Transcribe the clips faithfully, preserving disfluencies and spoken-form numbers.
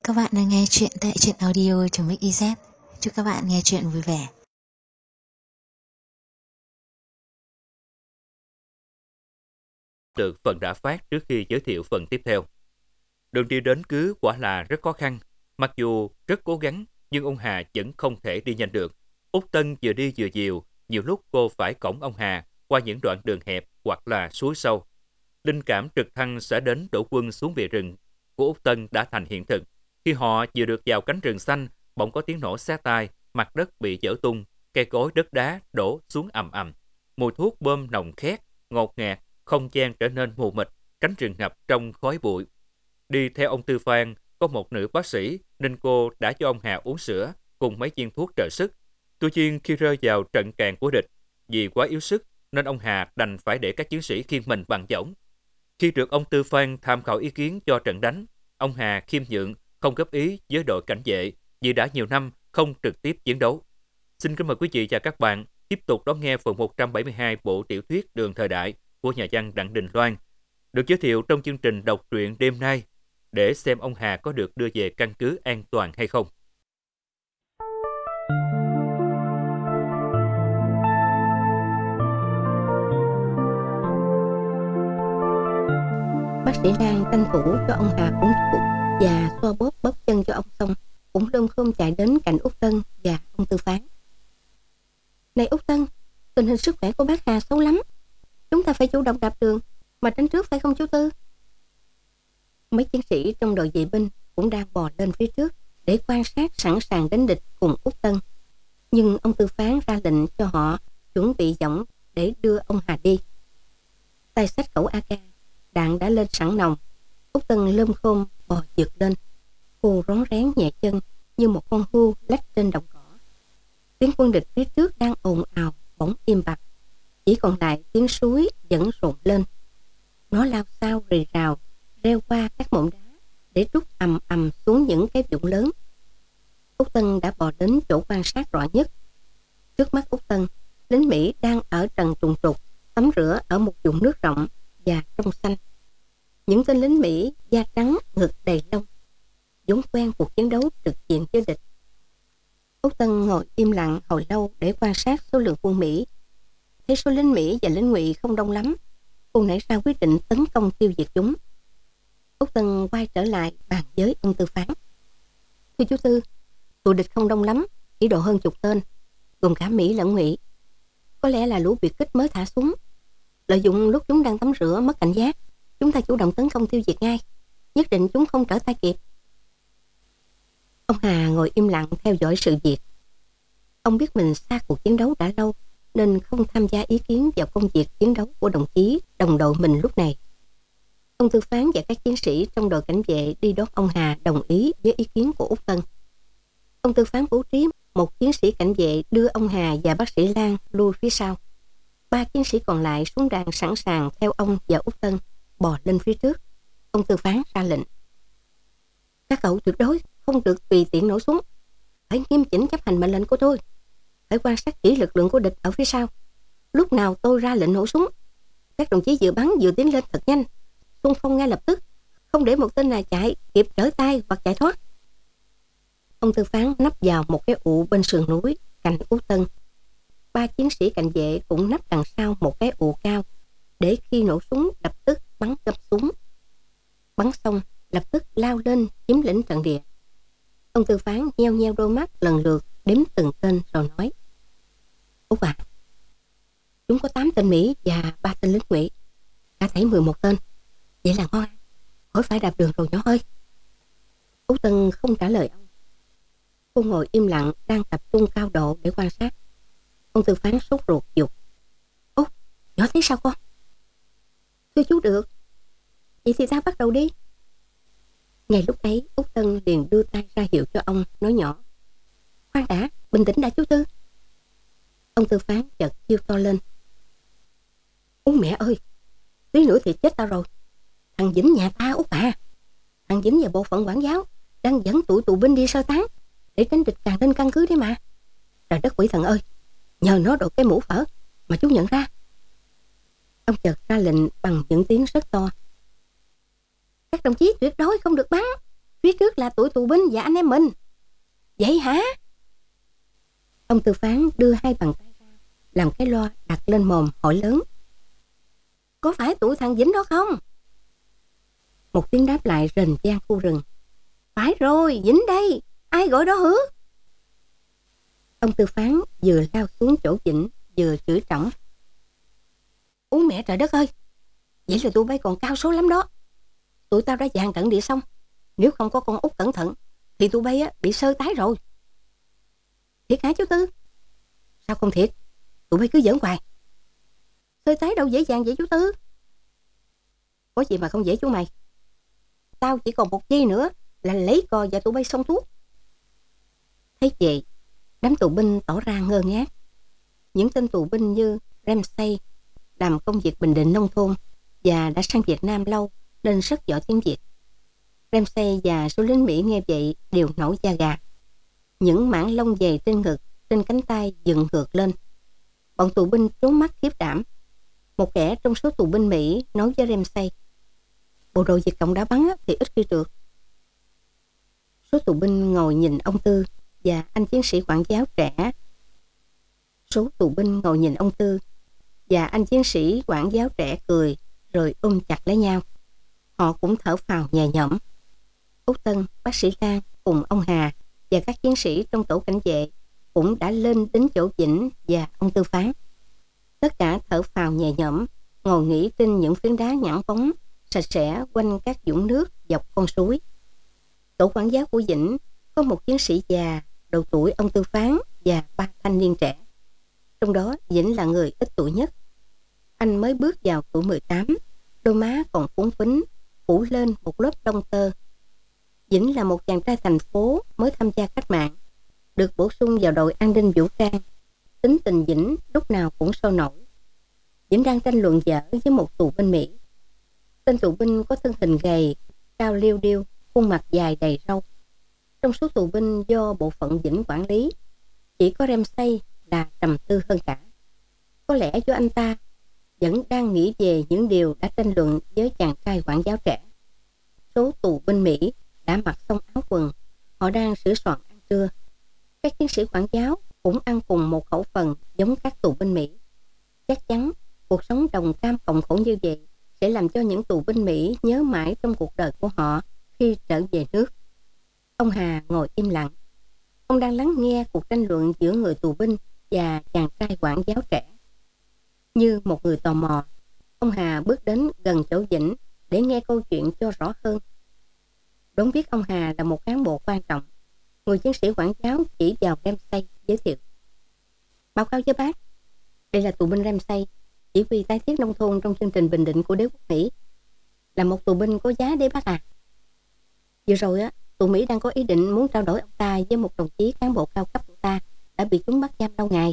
Các bạn đang nghe chuyện tại truyện audio.mix.iz. Chúc các bạn nghe chuyện vui vẻ. Được phần đã phát trước khi giới thiệu phần tiếp theo. Đường đi đến cứ quả là rất khó khăn. Mặc dù rất cố gắng, nhưng ông Hà vẫn không thể đi nhanh được. Út Tân vừa đi vừa dìu, nhiều lúc cô phải cõng ông Hà qua những đoạn đường hẹp hoặc là suối sâu. Linh cảm trực thăng sẽ đến đổ quân xuống bìa rừng của Út Tân đã thành hiện thực. Khi họ vừa được vào cánh rừng xanh, bỗng có tiếng nổ xé tai, mặt đất bị vỡ tung, cây cối đất đá đổ xuống ầm ầm. Mùi thuốc bơm nồng khét, ngột ngạt, không gian trở nên mù mịt, cánh rừng ngập trong khói bụi. Đi theo ông Tư Phan, có một nữ bác sĩ nên cô đã cho ông Hà uống sữa cùng mấy viên thuốc trợ sức. Tuy nhiên khi rơi vào trận càn của địch, vì quá yếu sức nên ông Hà đành phải để các chiến sĩ khiêng mình bằng võng. Khi được ông Tư Phan tham khảo ý kiến cho trận đánh, ông Hà khiêm nhượng, không góp ý với đội cảnh vệ vì đã nhiều năm không trực tiếp chiến đấu. Xin kính mời quý vị và các bạn tiếp tục đón nghe phần một trăm bảy mươi hai bộ tiểu thuyết Đường Thời Đại của nhà văn Đặng Đình Loan, được giới thiệu trong chương trình đọc truyện đêm nay, để xem ông Hà có được đưa về căn cứ an toàn hay không. Bác sĩ Lan tranh thủ cho ông Hà uống thuốc và xoa bóp bóp chân cho ông xong, cũng lơm khôm chạy đến cạnh Út Tân và ông Tư Phán. Này Út Tân, tình hình sức khỏe của bác Hà xấu lắm. Chúng ta phải chủ động đạp đường mà tránh trước, phải không chú Tư? Mấy chiến sĩ trong đội vệ binh cũng đang bò lên phía trước để quan sát sẵn sàng đánh địch cùng Út Tân. Nhưng ông Tư Phán ra lệnh cho họ chuẩn bị võng để đưa ông Hà đi. Tay xách khẩu a ca, đạn đã lên sẵn nòng. Út Tân lơm khôm bò vượt lên. Cô rón rén nhẹ chân như một con hươu lách trên đồng cỏ. Tiếng quân địch phía trước đang ồn ào bỗng im bặt, chỉ còn lại tiếng suối vẫn rộn lên. Nó lao sao rì rào reo qua các mỏm đá để trút ầm ầm xuống những cái vũng lớn. Út Tân đã bò đến chỗ quan sát rõ nhất. Trước mắt Út Tân, lính Mỹ đang ở trần trùng trục tắm rửa ở một vùng nước rộng và trong xanh. Những tên lính Mỹ da trắng, ngực đầy lông, vốn quen cuộc chiến đấu trực diện với địch. Út Tân ngồi im lặng hồi lâu để quan sát số lượng quân Mỹ. Thấy số lính Mỹ và lính Ngụy không đông lắm, cô nảy ra quyết định tấn công tiêu diệt chúng. Út Tân quay trở lại bàn với ông Tư Phán. Thưa chú Tư, tụi địch không đông lắm, chỉ độ hơn chục tên, gồm cả Mỹ lẫn Ngụy. Có lẽ là lũ biệt kích mới thả súng. Lợi dụng lúc chúng đang tắm rửa mất cảnh giác, chúng ta chủ động tấn công tiêu diệt ngay. Nhất định chúng không trở tay kịp. Ông Hà ngồi im lặng theo dõi sự việc. Ông biết mình xa cuộc chiến đấu đã lâu nên không tham gia ý kiến vào công việc chiến đấu của đồng chí đồng đội mình lúc này. Ông Tư Phán và các chiến sĩ trong đội cảnh vệ đi đón ông Hà đồng ý với ý kiến của Út Tân. Ông Tư Phán bố trí một chiến sĩ cảnh vệ đưa ông Hà và bác sĩ Lan lui phía sau. Ba chiến sĩ còn lại xuống đàn sẵn sàng theo ông và Út Tân bò lên phía trước. Ông Tư Phán ra lệnh. Các cậu tuyệt đối không được tùy tiện nổ súng, phải nghiêm chỉnh chấp hành mệnh lệnh của tôi, phải quan sát kỹ lực lượng của địch ở phía sau. Lúc nào tôi ra lệnh nổ súng, các đồng chí vừa bắn vừa tiến lên thật nhanh, xung phong ngay lập tức, không để một tên nào chạy kịp trở tay hoặc chạy thoát. Ông Tư Phán nấp vào một cái ụ bên sườn núi cạnh Út Tân. Ba chiến sĩ cảnh vệ cũng nấp đằng sau một cái ụ cao, để khi nổ súng lập tức bắn gấp súng. Bắn xong lập tức lao lên chiếm lĩnh trận địa. Ông Tư Phán nheo nheo đôi mắt lần lượt đếm từng tên rồi nói: Út à, chúng có tám tên Mỹ và ba tên lính Ngụy, cả thảy mười một tên. Vậy là ngon, khỏi phải đạp đường rồi nhỏ ơi. Út Tân không trả lời ông. Cô ngồi im lặng đang tập trung cao độ để quan sát. Ông Tư Phán sốt ruột dục: Út, nhỏ thấy sao con? Thưa chú được. Vậy thì ta bắt đầu đi. Ngay lúc ấy Út Tân liền đưa tay ra hiệu cho ông, nói nhỏ: Khoan đã, bình tĩnh đã chú Tư. Ông Tư Phán chợt kêu to lên: Út mẹ ơi, tí nữa thì chết tao rồi. Thằng Vĩnh nhà ta Út à, thằng Vĩnh và bộ phận quản giáo đang dẫn tụi tù binh đi sơ tán để tránh địch tràn lên căn cứ đấy mà. Trời đất quỷ thần ơi, nhờ nó đội cái mũ phở mà chú nhận ra. Ông chợt ra lệnh bằng những tiếng rất to: Các đồng chí tuyệt đối không được bắn, Phía trước là tụi tù binh và anh em mình. Vậy hả? Ông Tư Phán đưa hai bàn tay ra, làm cái loa đặt lên mồm hỏi lớn. Có phải tụi thằng Vĩnh đó không? Một tiếng đáp lại rền vang khu rừng. Phải rồi, Vĩnh đây. Ai gọi đó hử? Ông Tư Phán vừa lao xuống chỗ Vĩnh, vừa chửi trỏng. Úi mẹ trời đất ơi, vậy là tụi bay còn cao số lắm đó. Tụi tao đã dàn trận địa xong, nếu không có con út cẩn thận thì tụi bay á, bị sơ tái rồi. Thiệt hả chú Tư? Sao không thiệt? Tụi bay cứ giỡn hoài. Sơ tái đâu dễ dàng vậy chú Tư? Có gì mà không dễ chú mày. Tao chỉ còn một giây nữa là lấy cò và tụi bay xong thuốc. Thấy vậy, đám tù binh tỏ ra ngơ ngác. Những tên tù binh như Ramsay làm công việc bình định nông thôn và đã sang Việt Nam lâu nên rất giỏi tiếng Việt. Ramsay và số lính Mỹ nghe vậy đều nổi da gà. Những mảng lông dày trên ngực, trên cánh tay dựng ngược lên. Bọn tù binh trố mắt khiếp đảm. Một kẻ trong số tù binh Mỹ nói với Ramsay, bộ đội Việt Cộng đã bắn thì ít khi được. Số tù binh ngồi nhìn ông Tư và anh chiến sĩ quản giáo trẻ. Số tù binh ngồi nhìn ông Tư và anh chiến sĩ quản giáo trẻ cười rồi ôm chặt lấy nhau. Họ cũng thở phào nhẹ nhõm. Út Tân, bác sĩ Lan cùng ông Hà và các chiến sĩ trong tổ cảnh vệ cũng đã lên đến chỗ Vĩnh và ông Tư Phán. Tất cả thở phào nhẹ nhõm, ngồi nghỉ trên những phiến đá nhẵn bóng sạch sẽ quanh các vũng nước dọc con suối. Tổ quản giáo của Vĩnh có một chiến sĩ già độ tuổi ông Tư Phán và ba thanh niên trẻ. Trong đó Vĩnh là người ít tuổi nhất. Anh mới bước vào tuổi mười tám, đôi má còn phúng phính, phủ lên một lớp lông tơ. Vĩnh là một chàng trai thành phố mới tham gia cách mạng, được bổ sung vào đội an ninh vũ trang. Tính tình Vĩnh lúc nào cũng sôi nổi. Vĩnh đang tranh luận dở với một tù binh Mỹ. Tên tù binh có thân hình gầy, cao liêu điêu, khuôn mặt dài đầy râu. Trong số tù binh do bộ phận Vĩnh quản lý, chỉ có Ramsay là trầm tư hơn cả. Có lẽ do anh ta vẫn đang nghĩ về những điều đã tranh luận với chàng trai quản giáo trẻ. Số tù binh Mỹ đã mặc xong áo quần, họ đang sửa soạn ăn trưa. Các chiến sĩ quản giáo cũng ăn cùng một khẩu phần giống các tù binh Mỹ. Chắc chắn cuộc sống đồng cam cộng khổ như vậy sẽ làm cho những tù binh Mỹ nhớ mãi trong cuộc đời của họ khi trở về nước. Ông Hà ngồi im lặng. Ông đang lắng nghe cuộc tranh luận giữa người tù binh và chàng trai quản giáo trẻ. Như một người tò mò, ông Hà bước đến gần chỗ Vĩnh để nghe câu chuyện cho rõ hơn. Đón biết ông Hà là một cán bộ quan trọng, người chiến sĩ quản giáo chỉ vào Ramsay giới thiệu. Báo cáo với bác, đây là tù binh Ramsay, chỉ huy tái thiết nông thôn trong chương trình bình định của đế quốc Mỹ. Là một tù binh có giá đấy bác à. Vừa rồi á, tù Mỹ đang có ý định muốn trao đổi ông ta với một đồng chí cán bộ cao cấp của ta đã bị chúng bắt giam lâu ngày.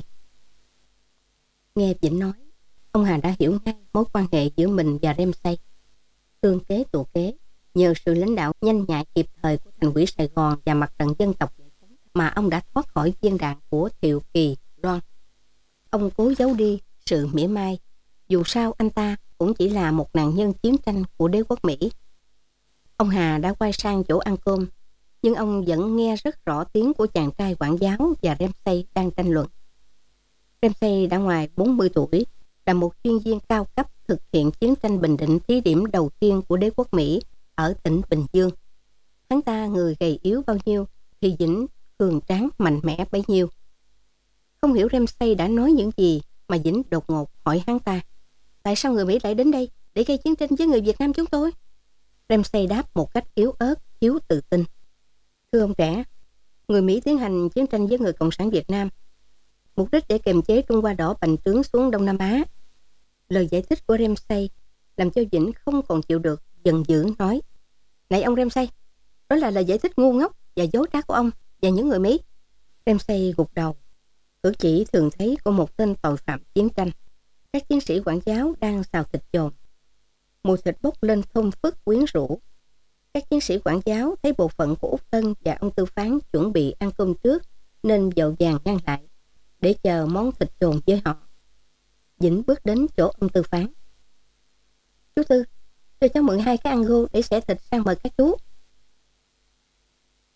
Nghe Vĩnh nói, ông Hà đã hiểu ngay mối quan hệ giữa mình và Ramsay. Tương kế tụ kế, nhờ sự lãnh đạo nhanh nhạy kịp thời của thành ủy Sài Gòn và mặt trận dân tộc giải phóng mà ông đã thoát khỏi viên đạn của Thiệu Kỳ Loan. Ông cố giấu đi sự mỉa mai, dù sao anh ta cũng chỉ là một nạn nhân chiến tranh của đế quốc Mỹ. Ông Hà đã quay sang chỗ ăn cơm, nhưng ông vẫn nghe rất rõ tiếng của chàng trai quản giáo và Ramsay đang tranh luận. Ramsay đã ngoài bốn mươi tuổi, là một chuyên viên cao cấp thực hiện chiến tranh bình định thí điểm đầu tiên của đế quốc Mỹ ở tỉnh Bình Dương. Hắn ta người gầy yếu bao nhiêu thì Vĩnh cường tráng mạnh mẽ bấy nhiêu. Không hiểu Ramsay đã nói những gì mà Vĩnh đột ngột hỏi hắn ta, tại sao người Mỹ lại đến đây để gây chiến tranh với người Việt Nam chúng tôi? Ramsay đáp một cách yếu ớt, thiếu tự tin. Thưa ông trẻ, người Mỹ tiến hành chiến tranh với người Cộng sản Việt Nam, mục đích để kiềm chế Trung Hoa đỏ bành trướng xuống Đông Nam Á. Lời giải thích của Ramsay làm cho Vĩnh không còn chịu được, giận dữ nói, này ông Ramsay, đó là lời giải thích ngu ngốc và dối trá của ông và những người Mỹ. Ramsay gục đầu, cử chỉ thường thấy của một tên tội phạm chiến tranh. Các chiến sĩ quản giáo đang xào thịt chồn. Mùi thịt bốc lên thơm phức quyến rũ. Các chiến sĩ quản giáo thấy bộ phận của Út Tân và ông Tư Phán chuẩn bị ăn cơm trước nên vội vàng ngăn lại để chờ món thịt chồn với họ. Vĩnh bước đến chỗ ông Tư Phán. Chú Tư, cho cháu mượn hai cái ăn gô để xẻ thịt sang mời các chú.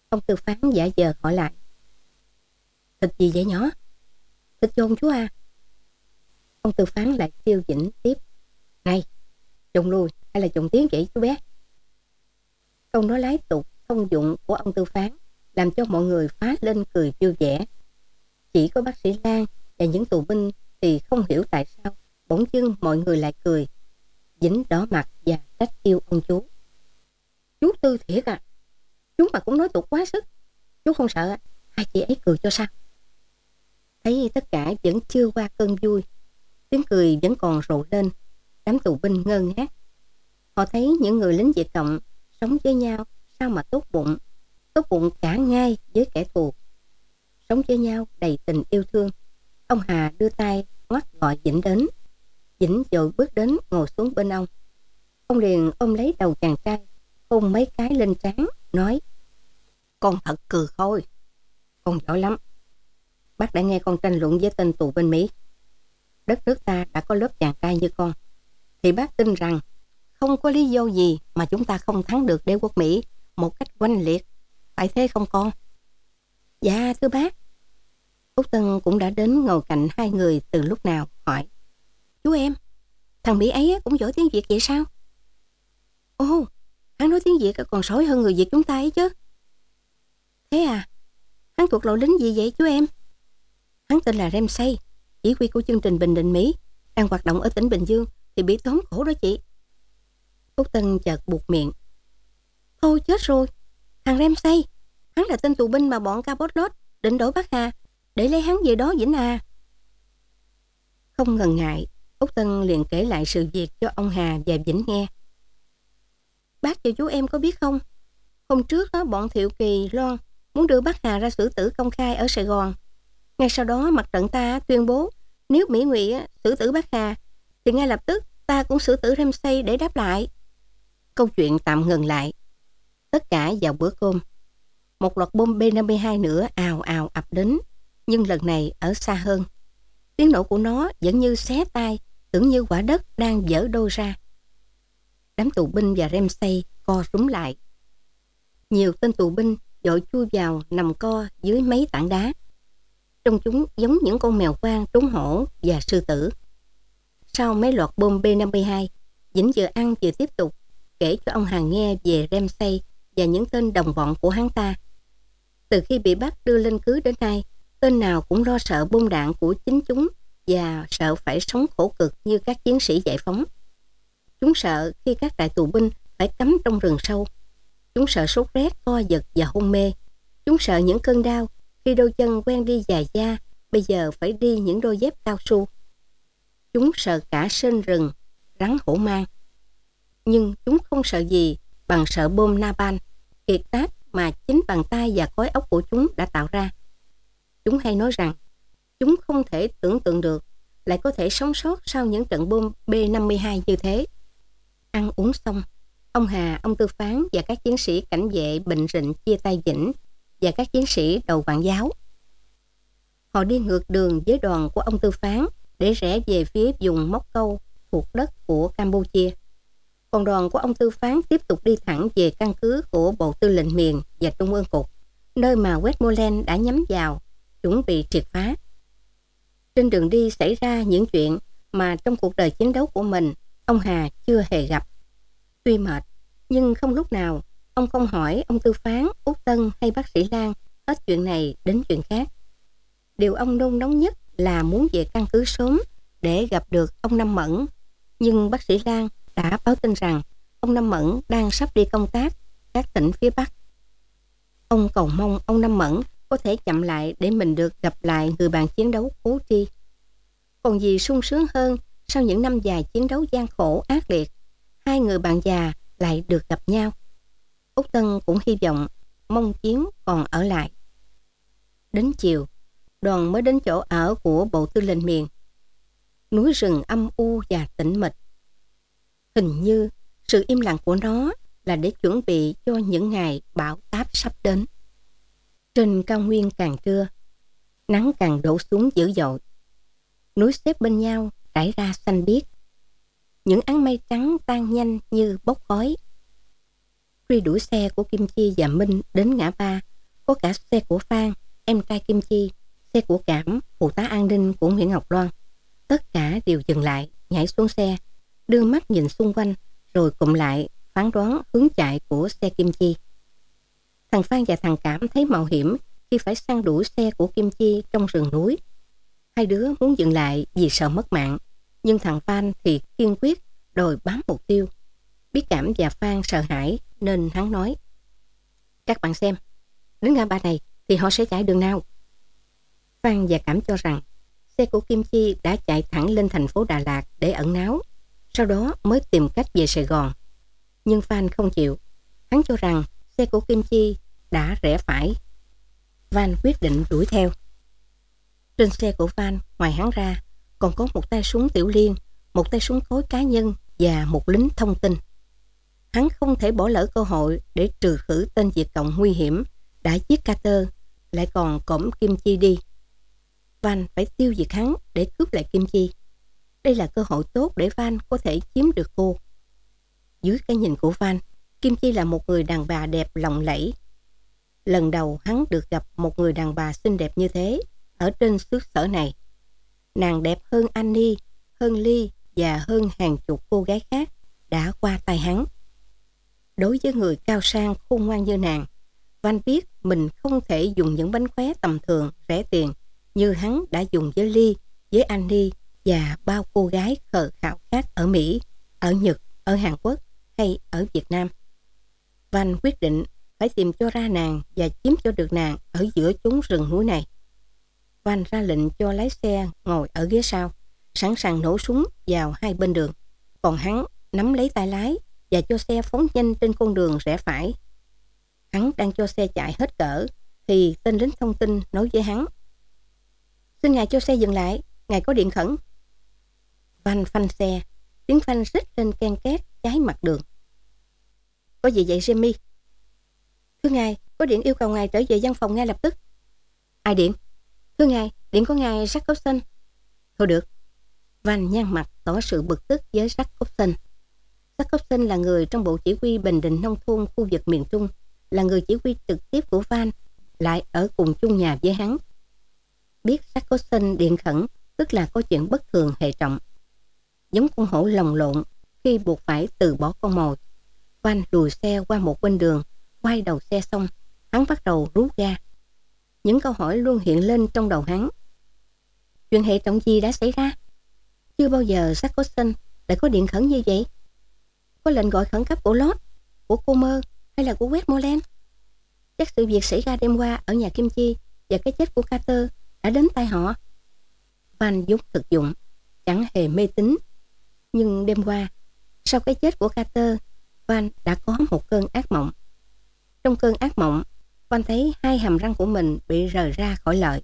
Ông Tư Phán giả vờ hỏi lại. Thịt gì vậy nhỏ? Thịt chồn chú à? Ông Tư Phán lại trêu vĩnh tiếp. Này, chồn lùi hay là chồn tiếng vậy chú bé? Câu nói lái tục thông dụng của ông Tư Phán làm cho mọi người phá lên cười vui vẻ. Chỉ có bác sĩ Lan và những tù binh thì không hiểu tại sao bỗng dưng mọi người lại cười. Vĩnh đỏ mặt và trách yêu ông chú. Chú Tư thiệt à, chú mà cũng nói tục quá sức. Chú không sợ hai chị ấy cười cho sao? Thấy tất cả vẫn chưa qua cơn vui, tiếng cười vẫn còn rộ lên. Đám tù binh ngơ ngác. Họ thấy những người lính Việt Cộng sống với nhau sao mà tốt bụng, tốt bụng cả ngay với kẻ thù. Sống với nhau đầy tình yêu thương. Ông Hà đưa tay ngoắt gọi Vĩnh đến. Vĩnh vội bước đến ngồi xuống bên ông. Ông liền ôm lấy đầu chàng trai, hôn mấy cái lên trán, nói: Con thật cừ khôi, con giỏi lắm. Bác đã nghe con tranh luận với tên tù bên Mỹ. Đất nước ta đã có lớp chàng trai như con, thì bác tin rằng không có lý do gì mà chúng ta không thắng được đế quốc Mỹ một cách oanh liệt. Phải thế không con? Dạ thưa bác. Út Tân cũng đã đến ngồi cạnh hai người từ lúc nào, hỏi: Chú em, thằng Mỹ ấy cũng giỏi tiếng Việt vậy sao? Ồ, hắn nói tiếng Việt còn sỏi hơn người Việt chúng ta ấy chứ. Thế à? Hắn thuộc lộ lính gì vậy chú em? Hắn tên là Ramsay, chỉ huy của chương trình Bình Định Mỹ, đang hoạt động ở tỉnh Bình Dương thì bị tóm cổ đó chị. Út Tân chợt buột miệng. Thôi chết rồi, thằng Ramsay, hắn là tên tù binh mà bọn Capotlot định đổi Bắc Hà để lấy hắn về đó Vĩnh à. Không ngần ngại, Út Tân liền kể lại sự việc cho ông Hà và Vĩnh nghe. Bác và chú em có biết không, hôm trước đó, bọn Thiệu Kỳ Loan muốn đưa Bắc Hà ra xử tử công khai ở Sài Gòn. Ngay sau đó mặt trận ta tuyên bố nếu Mỹ Ngụy xử tử Bắc Hà thì ngay lập tức ta cũng xử tử Ramsay để đáp lại. Câu chuyện tạm ngừng lại. Tất cả vào bữa cơm. Một loạt bom B năm mươi hai nữa ào ào ập đến, nhưng lần này ở xa hơn. Tiếng nổ của nó vẫn như xé tai, tưởng như quả đất đang vỡ đôi ra. Đám tù binh và Ramsay co rúm lại. Nhiều tên tù binh vội chui vào nằm co dưới mấy tảng đá. Trông chúng giống những con mèo quang trốn hổ và sư tử. Sau mấy loạt bom B năm mươi hai, Vĩnh vừa ăn vừa tiếp tục kể cho ông Hà nghe về Ramsay và những tên đồng bọn của hắn ta. Từ khi bị bắt đưa lên cứ đến nay, tên nào cũng lo sợ bom đạn của chính chúng và sợ phải sống khổ cực như các chiến sĩ giải phóng. Chúng sợ khi các trại tù binh phải cắm trong rừng sâu. Chúng sợ sốt rét, co giật và hôn mê. Chúng sợ những cơn đau khi đôi chân quen đi dài da, bây giờ phải đi những đôi dép cao su. Chúng sợ cả sên rừng, rắn hổ mang. Nhưng chúng không sợ gì bằng sợ bom napalm, kiệt tác mà chính bàn tay và khối óc của chúng đã tạo ra. Chúng hay nói rằng chúng không thể tưởng tượng được lại có thể sống sót sau những trận bom B năm mươi hai như thế. Ăn uống xong, ông Hà, ông Tư Phán và các chiến sĩ cảnh vệ bệnh rịnh chia tay Vĩnh và các chiến sĩ đầu vạn giáo. Họ đi ngược đường với đoàn của ông Tư Phán để rẽ về phía vùng Móc Câu thuộc đất của Campuchia. Còn đoàn của ông Tư Phán tiếp tục đi thẳng về căn cứ của Bộ Tư lệnh miền và Trung ương cục, nơi mà Westmoreland đã nhắm vào, chuẩn bị triệt phá. Trên đường đi xảy ra những chuyện mà trong cuộc đời chiến đấu của mình, ông Hà chưa hề gặp. Tuy mệt, nhưng không lúc nào ông không hỏi ông Tư Phán, Út Tân hay bác sĩ Lan hết chuyện này đến chuyện khác. Điều ông nôn nóng nhất là muốn về căn cứ sớm để gặp được ông Năm Mẫn. Nhưng bác sĩ Lan đã báo tin rằng ông Năm Mẫn đang sắp đi công tác các tỉnh phía Bắc. Ông cầu mong ông Năm Mẫn có thể chậm lại để mình được gặp lại người bạn chiến đấu Cố Tri. Còn gì sung sướng hơn sau những năm dài chiến đấu gian khổ ác liệt, hai người bạn già lại được gặp nhau. Út Tân cũng hy vọng mong Chiến còn ở lại. Đến chiều, đoàn mới đến chỗ ở của Bộ Tư lệnh miền. Núi rừng âm u và tĩnh mịch. Hình như sự im lặng của nó là để chuẩn bị cho những ngày bão táp sắp đến. Trên cao nguyên càng trưa, nắng càng đổ xuống dữ dội. Núi xếp bên nhau trải ra xanh biếc. Những áng mây trắng tan nhanh như bốc khói. Truy đuổi xe của Kim Chi và Minh đến ngã ba có cả xe của Phan, em trai Kim Chi, xe của Cảm, phụ tá an ninh của Nguyễn Ngọc Loan. Tất cả đều dừng lại, nhảy xuống xe, đưa mắt nhìn xung quanh, rồi cụm lại, phán đoán hướng chạy của xe Kim Chi. Thằng Phan và thằng Cảm thấy mạo hiểm khi phải săn đuổi xe của Kim Chi trong rừng núi. Hai đứa muốn dừng lại vì sợ mất mạng, nhưng thằng Phan thì kiên quyết đòi bám mục tiêu. Biết Cảm và Phan sợ hãi nên hắn nói: các bạn xem, đến ngã ba này thì họ sẽ chạy đường nào? Phan và Cảm cho rằng xe của Kim Chi đã chạy thẳng lên thành phố Đà Lạt để ẩn náu, sau đó mới tìm cách về Sài Gòn. Nhưng Phan không chịu. Hắn cho rằng xe của Kim Chi đã rẽ phải. Van quyết định đuổi theo. Trên xe của Van, ngoài hắn ra, còn có một tay súng tiểu liên, một tay súng cối cá nhân và một lính thông tin. Hắn không thể bỏ lỡ cơ hội để trừ khử tên Việt Cộng nguy hiểm đã giết Carter, lại còn cõng Kim Chi đi. Van phải tiêu diệt hắn để cướp lại Kim Chi. Đây là cơ hội tốt để Van có thể chiếm được cô. Dưới cái nhìn của Van, Kim Chi là một người đàn bà đẹp lộng lẫy. Lần đầu hắn được gặp một người đàn bà xinh đẹp như thế ở trên xứ sở này. Nàng đẹp hơn Annie, hơn Ly và hơn hàng chục cô gái khác đã qua tay hắn. Đối với người cao sang khôn ngoan như nàng, Van biết mình không thể dùng những bánh khóe tầm thường rẻ tiền như hắn đã dùng với Ly, với Annie và bao cô gái khờ khạo khác ở Mỹ, ở Nhật, ở Hàn Quốc hay ở Việt Nam. Van quyết định phải tìm cho ra nàng và chiếm cho được nàng ở giữa chốn rừng núi này. Van ra lệnh cho lái xe ngồi ở ghế sau, sẵn sàng nổ súng vào hai bên đường. Còn hắn nắm lấy tay lái và cho xe phóng nhanh trên con đường rẽ phải. Hắn đang cho xe chạy hết cỡ thì tên lính thông tin nói với hắn: xin ngài cho xe dừng lại, ngài có điện khẩn. Van phanh xe, tiếng phanh rít lên ken két trái mặt đường. Có gì vậy Jimmy? Thưa ngài, có điện yêu cầu ngài trở về văn phòng ngay lập tức. Ai điện? Thưa ngài, điện của ngài Jacobson. Thôi được. Van nhăn mặt tỏ sự bực tức với Jacobson. Jacobson là người trong bộ chỉ huy bình định nông thôn khu vực miền Trung, là người chỉ huy trực tiếp của Van, lại ở cùng chung nhà với hắn. Biết Jacobson điện khẩn tức là có chuyện bất thường hệ trọng. Giống con hổ lồng lộn khi buộc phải từ bỏ con mồi. Van lùi xe qua một bên đường, quay đầu xe xong, hắn bắt đầu rú ga. Những câu hỏi luôn hiện lên trong đầu hắn. Chuyện hệ trọng gì đã xảy ra? Chưa bao giờ Jacobson lại có điện khẩn như vậy. Có lệnh gọi khẩn cấp của Lord, của Comer hay là của Westmoreland? Chắc sự việc xảy ra đêm qua ở nhà Kim Chi và cái chết của Carter đã đến tay họ. Van vốn thực dụng, chẳng hề mê tín. Nhưng đêm qua, sau cái chết của Carter, Van đã có một cơn ác mộng. Trong cơn ác mộng, Van thấy hai hàm răng của mình bị rời ra khỏi lợi.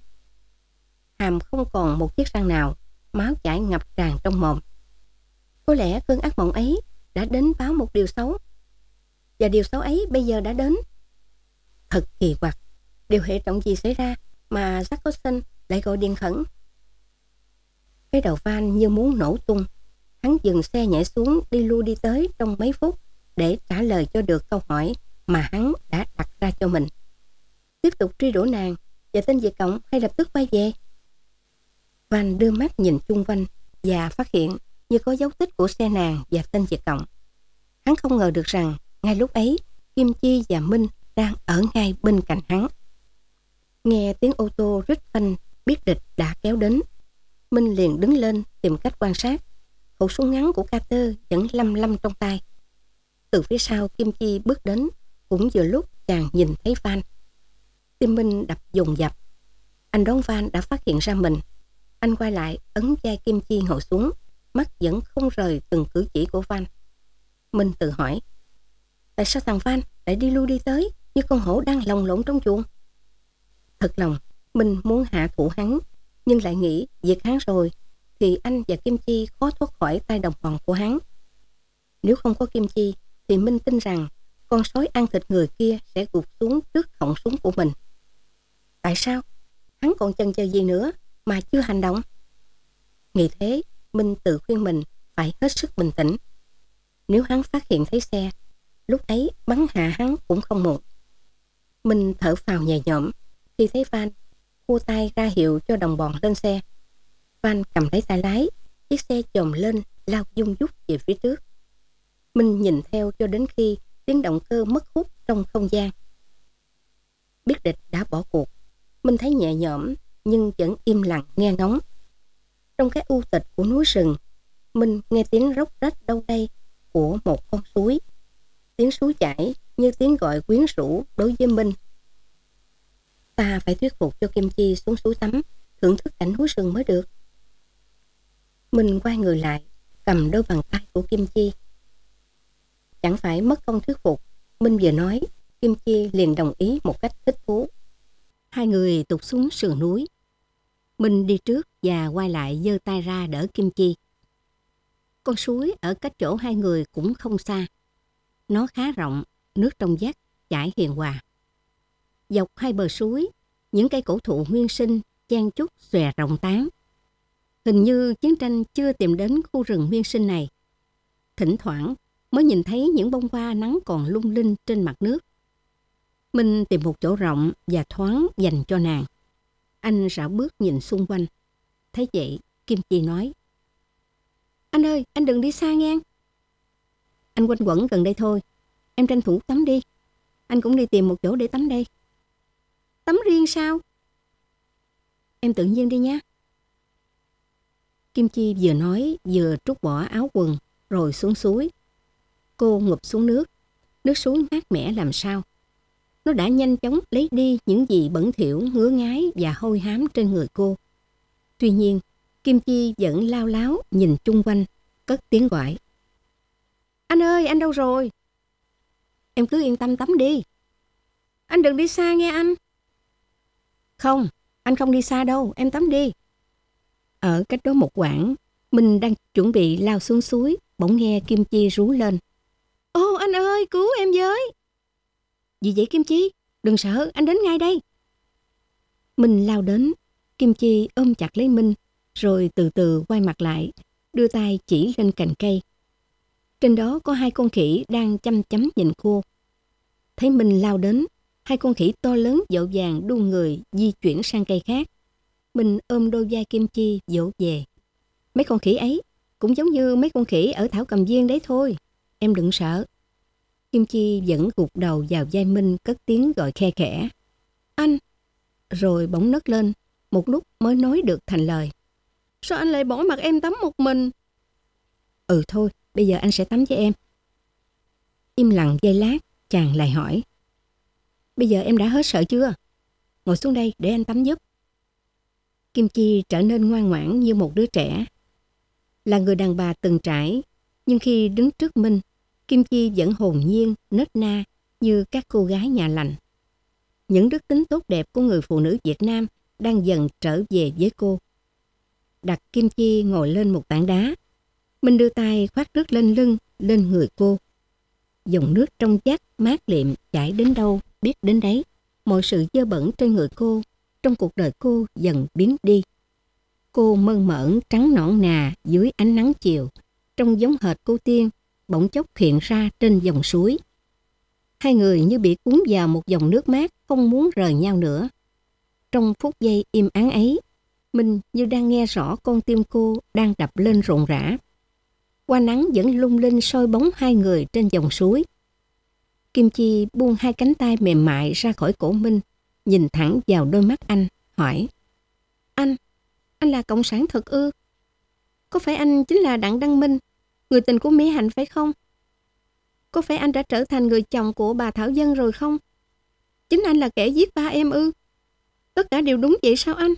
Hàm không còn một chiếc răng nào, máu chảy ngập tràn trong mồm. Có lẽ cơn ác mộng ấy đã đến báo một điều xấu. Và điều xấu ấy bây giờ đã đến. Thật kỳ quặc, điều hệ trọng gì xảy ra mà Jacobson lại gọi điện khẩn? Cái đầu Van như muốn nổ tung. Hắn dừng xe nhảy xuống đi lui đi tới trong mấy phút để trả lời cho được câu hỏi mà hắn đã đặt ra cho mình. Tiếp tục truy đuổi nàng và tên Việt Cộng hay lập tức quay về? Van đưa mắt nhìn chung quanh và phát hiện như có dấu tích của xe nàng và tên Việt Cộng. Hắn không ngờ được rằng ngay lúc ấy Kim Chi và Minh đang ở ngay bên cạnh hắn. Nghe tiếng ô tô rít phanh biết địch đã kéo đến. Minh liền đứng lên tìm cách quan sát. Khẩu súng ngắn của Carter vẫn lăm lăm trong tay. Từ phía sau Kim Chi bước đến, cũng vừa lúc chàng nhìn thấy Van. Tim Minh đập dồn dập. Anh đoán Van đã phát hiện ra mình. Anh quay lại ấn vai Kim Chi ngồi xuống, mắt vẫn không rời từng cử chỉ của Van. Minh tự hỏi, tại sao thằng Van lại đi lui đi tới như con hổ đang lồng lộn trong chuồng? Thật lòng Minh muốn hạ thủ hắn, nhưng lại nghĩ diệt hắn rồi thì anh và Kim Chi khó thoát khỏi tay đồng bọn của hắn. Nếu không có Kim Chi thì Minh tin rằng con sói ăn thịt người kia sẽ gục xuống trước họng súng của mình. Tại sao? Hắn còn chần chờ gì nữa mà chưa hành động? Nghĩ thế, Minh tự khuyên mình phải hết sức bình tĩnh. Nếu hắn phát hiện thấy xe, lúc ấy bắn hạ hắn cũng không muộn. Mình thở phào nhẹ nhõm khi thấy Van khua tay ra hiệu cho đồng bọn lên xe. Van cầm lấy tay lái, chiếc xe chồm lên lao dung dút về phía trước. Mình nhìn theo cho đến khi tiếng động cơ mất hút trong không gian. Biết địch đã bỏ cuộc, mình thấy nhẹ nhõm nhưng vẫn im lặng nghe ngóng. Trong cái u tịch của núi rừng, mình nghe tiếng róc rách đâu đây của một con suối. Tiếng suối chảy như tiếng gọi quyến rũ đối với mình. Ta phải thuyết phục cho Kim Chi xuống suối tắm, thưởng thức cảnh núi rừng mới được. Mình quay người lại, cầm đôi bàn tay của Kim Chi. Chẳng phải mất công thuyết phục, mình vừa nói, Kim Chi liền đồng ý một cách thích thú. Hai người tụt xuống sườn núi. Mình đi trước và quay lại giơ tay ra đỡ Kim Chi. Con suối ở cách chỗ hai người cũng không xa. Nó khá rộng, nước trong vắt, chảy hiền hòa. Dọc hai bờ suối, những cây cổ thụ nguyên sinh chen chúc xòe rộng tán. Hình như chiến tranh chưa tìm đến khu rừng nguyên sinh này. Thỉnh thoảng mới nhìn thấy những bông hoa nắng còn lung linh trên mặt nước. Mình tìm một chỗ rộng và thoáng dành cho nàng. Anh rảo bước nhìn xung quanh. Thấy vậy, Kim Chi nói: Anh ơi, anh đừng đi xa nghe. Anh quanh quẩn gần đây thôi. Em tranh thủ tắm đi. Anh cũng đi tìm một chỗ để tắm đây. Tắm riêng sao? Em tự nhiên đi nha. Kim Chi vừa nói vừa trút bỏ áo quần rồi xuống suối. Cô ngụp xuống nước. Nước suối mát mẻ làm sao. Nó đã nhanh chóng lấy đi những gì bẩn thỉu, ngứa ngái và hôi hám trên người cô. Tuy nhiên, Kim Chi vẫn lao láo nhìn chung quanh, cất tiếng gọi: Anh ơi, anh đâu rồi? Em cứ yên tâm tắm đi. Anh đừng đi xa nghe anh. Không, anh không đi xa đâu, em tắm đi. Ở cách đó một quãng, mình đang chuẩn bị lao xuống suối, bỗng nghe Kim Chi rú lên: Ô anh ơi, cứu em với. Gì vậy Kim Chi? Đừng sợ, anh đến ngay đây. Mình lao đến, Kim Chi ôm chặt lấy Minh, rồi từ từ quay mặt lại, đưa tay chỉ lên cành cây. Trên đó có hai con khỉ đang chăm chăm nhìn cô. Thấy mình lao đến, hai con khỉ to lớn dội vàng đu người di chuyển sang cây khác. Mình ôm đôi vai Kim Chi dỗ về. Mấy con khỉ ấy cũng giống như mấy con khỉ ở thảo cầm viên đấy thôi. Em đừng sợ. Kim Chi vẫn gục đầu vào vai Minh, cất tiếng gọi khe khẽ: Anh. Rồi bỗng nấc lên, một lúc mới nói được thành lời: Sao anh lại bỏ mặc em tắm một mình? Ừ thôi, bây giờ anh sẽ tắm với em. Im lặng giây lát, chàng lại hỏi: Bây giờ em đã hết sợ chưa? Ngồi xuống đây để anh tắm giúp. Kim Chi trở nên ngoan ngoãn như một đứa trẻ. Là người đàn bà từng trải, nhưng khi đứng trước Minh, Kim Chi vẫn hồn nhiên, nết na như các cô gái nhà lành. Những đức tính tốt đẹp của người phụ nữ Việt Nam đang dần trở về với cô. Đặt Kim Chi ngồi lên một tảng đá. Minh đưa tay khoác nước lên lưng, lên người cô. Dòng nước trong vắt mát liệm chảy đến đâu biết đến đấy. Mọi sự dơ bẩn trên người cô, trong cuộc đời cô dần biến đi. Cô mơn mởn trắng nõn nà dưới ánh nắng chiều, trông giống hệt cô tiên, bỗng chốc hiện ra trên dòng suối. Hai người như bị cuốn vào một dòng nước mát, không muốn rời nhau nữa. Trong phút giây im ắng ấy, mình như đang nghe rõ con tim cô đang đập lên rộn rã. Qua nắng vẫn lung linh soi bóng hai người trên dòng suối. Kim Chi buông hai cánh tay mềm mại ra khỏi cổ Minh, nhìn thẳng vào đôi mắt anh, hỏi: Anh, anh là cộng sản thật ư? Có phải anh chính là Đặng Đăng Minh, người tình của Mỹ Hạnh phải không? Có phải anh đã trở thành người chồng của bà Thảo Dân rồi không? Chính anh là kẻ giết ba em ư? Tất cả đều đúng vậy sao anh?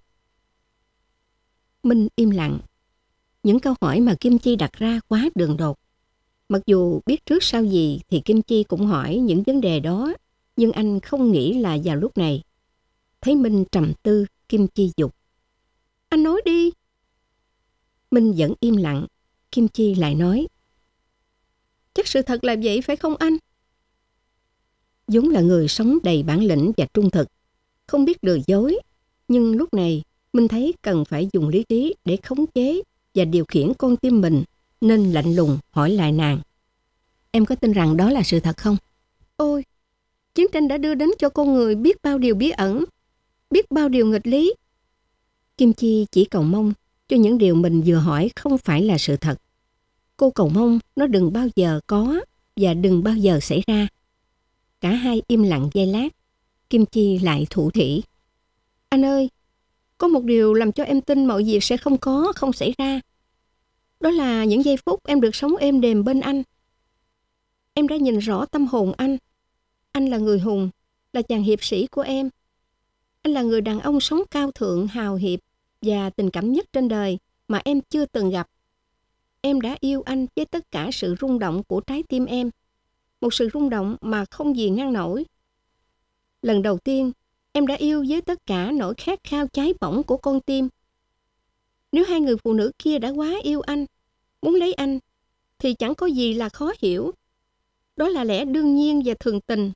Minh im lặng. Những câu hỏi mà Kim Chi đặt ra quá đường đột. Mặc dù biết trước sau gì thì Kim Chi cũng hỏi những vấn đề đó, nhưng anh không nghĩ là vào lúc này. Thấy Minh trầm tư, Kim Chi dục: Anh nói đi. Minh vẫn im lặng. Kim Chi lại nói: Chắc sự thật là vậy phải không anh? vốn là người sống đầy bản lĩnh và trung thực, không biết lừa dối, nhưng lúc này mình thấy cần phải dùng lý trí để khống chế và điều khiển con tim mình, nên lạnh lùng hỏi lại nàng: Em có tin rằng đó là sự thật không? Ôi, Chiến tranh đã đưa đến cho con người biết bao điều bí ẩn, biết bao điều nghịch lý. Kim Chi chỉ cầu mong cho những điều mình vừa hỏi không phải là sự thật. Cô cầu mong nó đừng bao giờ có và đừng bao giờ xảy ra. Cả hai im lặng giây lát. Kim Chi lại thủ thỉ. Anh ơi, có một điều làm cho em tin mọi việc sẽ không có, không xảy ra. Đó là những giây phút em được sống êm đềm bên anh. Em đã nhìn rõ tâm hồn anh. Anh là người hùng, là chàng hiệp sĩ của em. Anh là người đàn ông sống cao thượng, hào hiệp và tình cảm nhất trên đời mà em chưa từng gặp. Em đã yêu anh với tất cả sự rung động của trái tim em. Một sự rung động mà không gì ngăn nổi. Lần đầu tiên, em đã yêu với tất cả nỗi khát khao cháy bỏng của con tim. Nếu hai người phụ nữ kia đã quá yêu anh, muốn lấy anh, thì chẳng có gì là khó hiểu. Đó là lẽ đương nhiên và thường tình.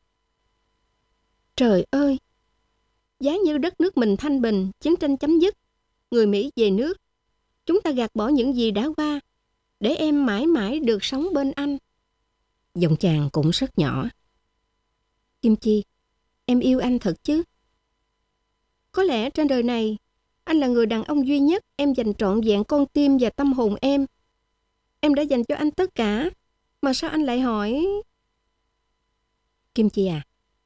Trời ơi! Giá như đất nước mình thanh bình, chiến tranh chấm dứt, người Mỹ về nước, chúng ta gạt bỏ những gì đã qua, để em mãi mãi được sống bên anh. Giọng chàng cũng rất nhỏ. Kim Chi, em yêu anh thật chứ? Có lẽ trên đời này, anh là người đàn ông duy nhất em dành trọn vẹn con tim và tâm hồn em. Em đã dành cho anh tất cả, mà sao anh lại hỏi... Kim Chi à,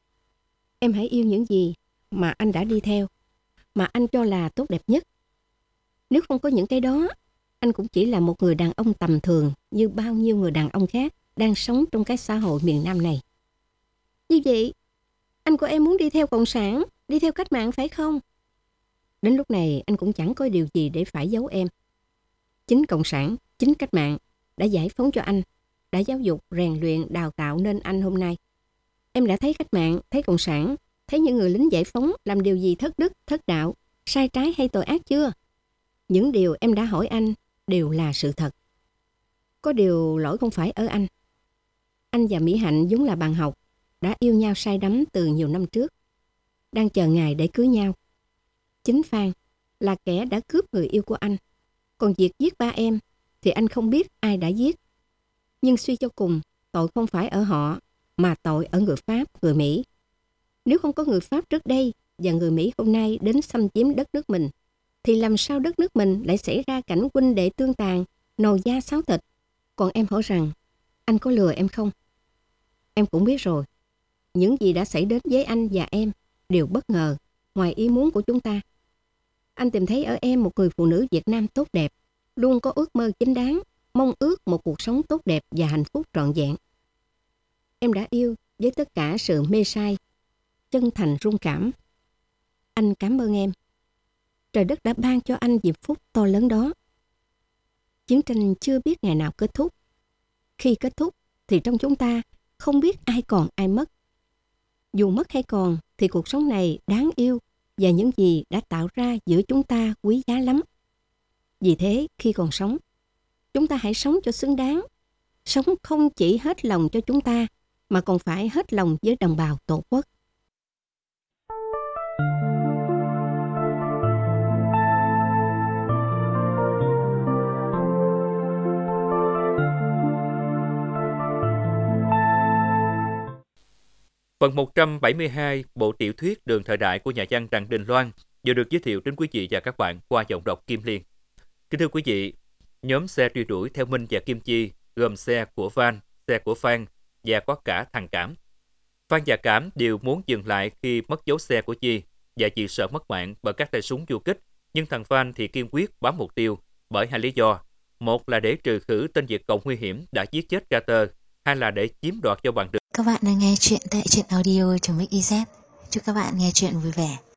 em hãy yêu những gì mà anh đã đi theo, mà anh cho là tốt đẹp nhất. Nếu không có những cái đó, anh cũng chỉ là một người đàn ông tầm thường như bao nhiêu người đàn ông khác đang sống trong cái xã hội miền Nam này. Như vậy, anh của em muốn đi theo Cộng sản, đi theo cách mạng phải không? Đến lúc này anh cũng chẳng có điều gì để phải giấu em. Chính Cộng sản, chính cách mạng đã giải phóng cho anh, đã giáo dục, rèn luyện, đào tạo nên anh hôm nay. Em đã thấy cách mạng, thấy Cộng sản, thấy những người lính giải phóng làm điều gì thất đức, thất đạo, sai trái hay tội ác chưa? Những điều em đã hỏi anh đều là sự thật. Có điều lỗi không phải ở anh. Anh và Mỹ Hạnh vốn là bạn học, đã yêu nhau say đắm từ nhiều năm trước, đang chờ ngày để cưới nhau. Chính Phan là kẻ đã cướp người yêu của anh. Còn việc giết ba em thì anh không biết ai đã giết. Nhưng suy cho cùng, tội không phải ở họ, mà tội ở người Pháp, người Mỹ. Nếu không có người Pháp trước đây và người Mỹ hôm nay đến xâm chiếm đất nước mình, thì làm sao đất nước mình lại xảy ra cảnh huynh đệ tương tàn, nồi da xáo thịt? Còn em hỏi rằng, anh có lừa em không? Em cũng biết rồi, những gì đã xảy đến với anh và em đều bất ngờ, ngoài ý muốn của chúng ta. Anh tìm thấy ở em một người phụ nữ Việt Nam tốt đẹp, luôn có ước mơ chính đáng, mong ước một cuộc sống tốt đẹp và hạnh phúc trọn vẹn. Em đã yêu với tất cả sự mê say, chân thành rung cảm. Anh cảm ơn em. Trời đất đã ban cho anh diệp phúc to lớn đó. Chiến tranh chưa biết ngày nào kết thúc. Khi kết thúc thì trong chúng ta không biết ai còn ai mất. Dù mất hay còn thì cuộc sống này đáng yêu và những gì đã tạo ra giữa chúng ta quý giá lắm. Vì thế khi còn sống, chúng ta hãy sống cho xứng đáng. Sống không chỉ hết lòng cho chúng ta mà còn phải hết lòng với đồng bào tổ quốc. Phần một trăm bảy mươi hai, bộ tiểu thuyết Đường thời đại của nhà văn Đặng Đình Loan vừa được giới thiệu đến quý vị và các bạn qua giọng đọc Kim Liên. Kính thưa quý vị, nhóm xe truy đuổi theo Minh và Kim Chi gồm xe của Van, xe của Phan và có cả thằng Cảm. Phan và Cảm đều muốn dừng lại khi mất dấu xe của Chi và chỉ sợ mất mạng bởi các tay súng du kích, nhưng thằng Phan thì kiên quyết bám mục tiêu bởi hai lý do. Một là để trừ khử tên Việt Cộng nguy hiểm đã giết chết Carter, hai là để chiếm đoạt cho bằng được. Các bạn đang nghe chuyện tại truyện audio chấm ích i zét. Chúc các bạn nghe chuyện vui vẻ.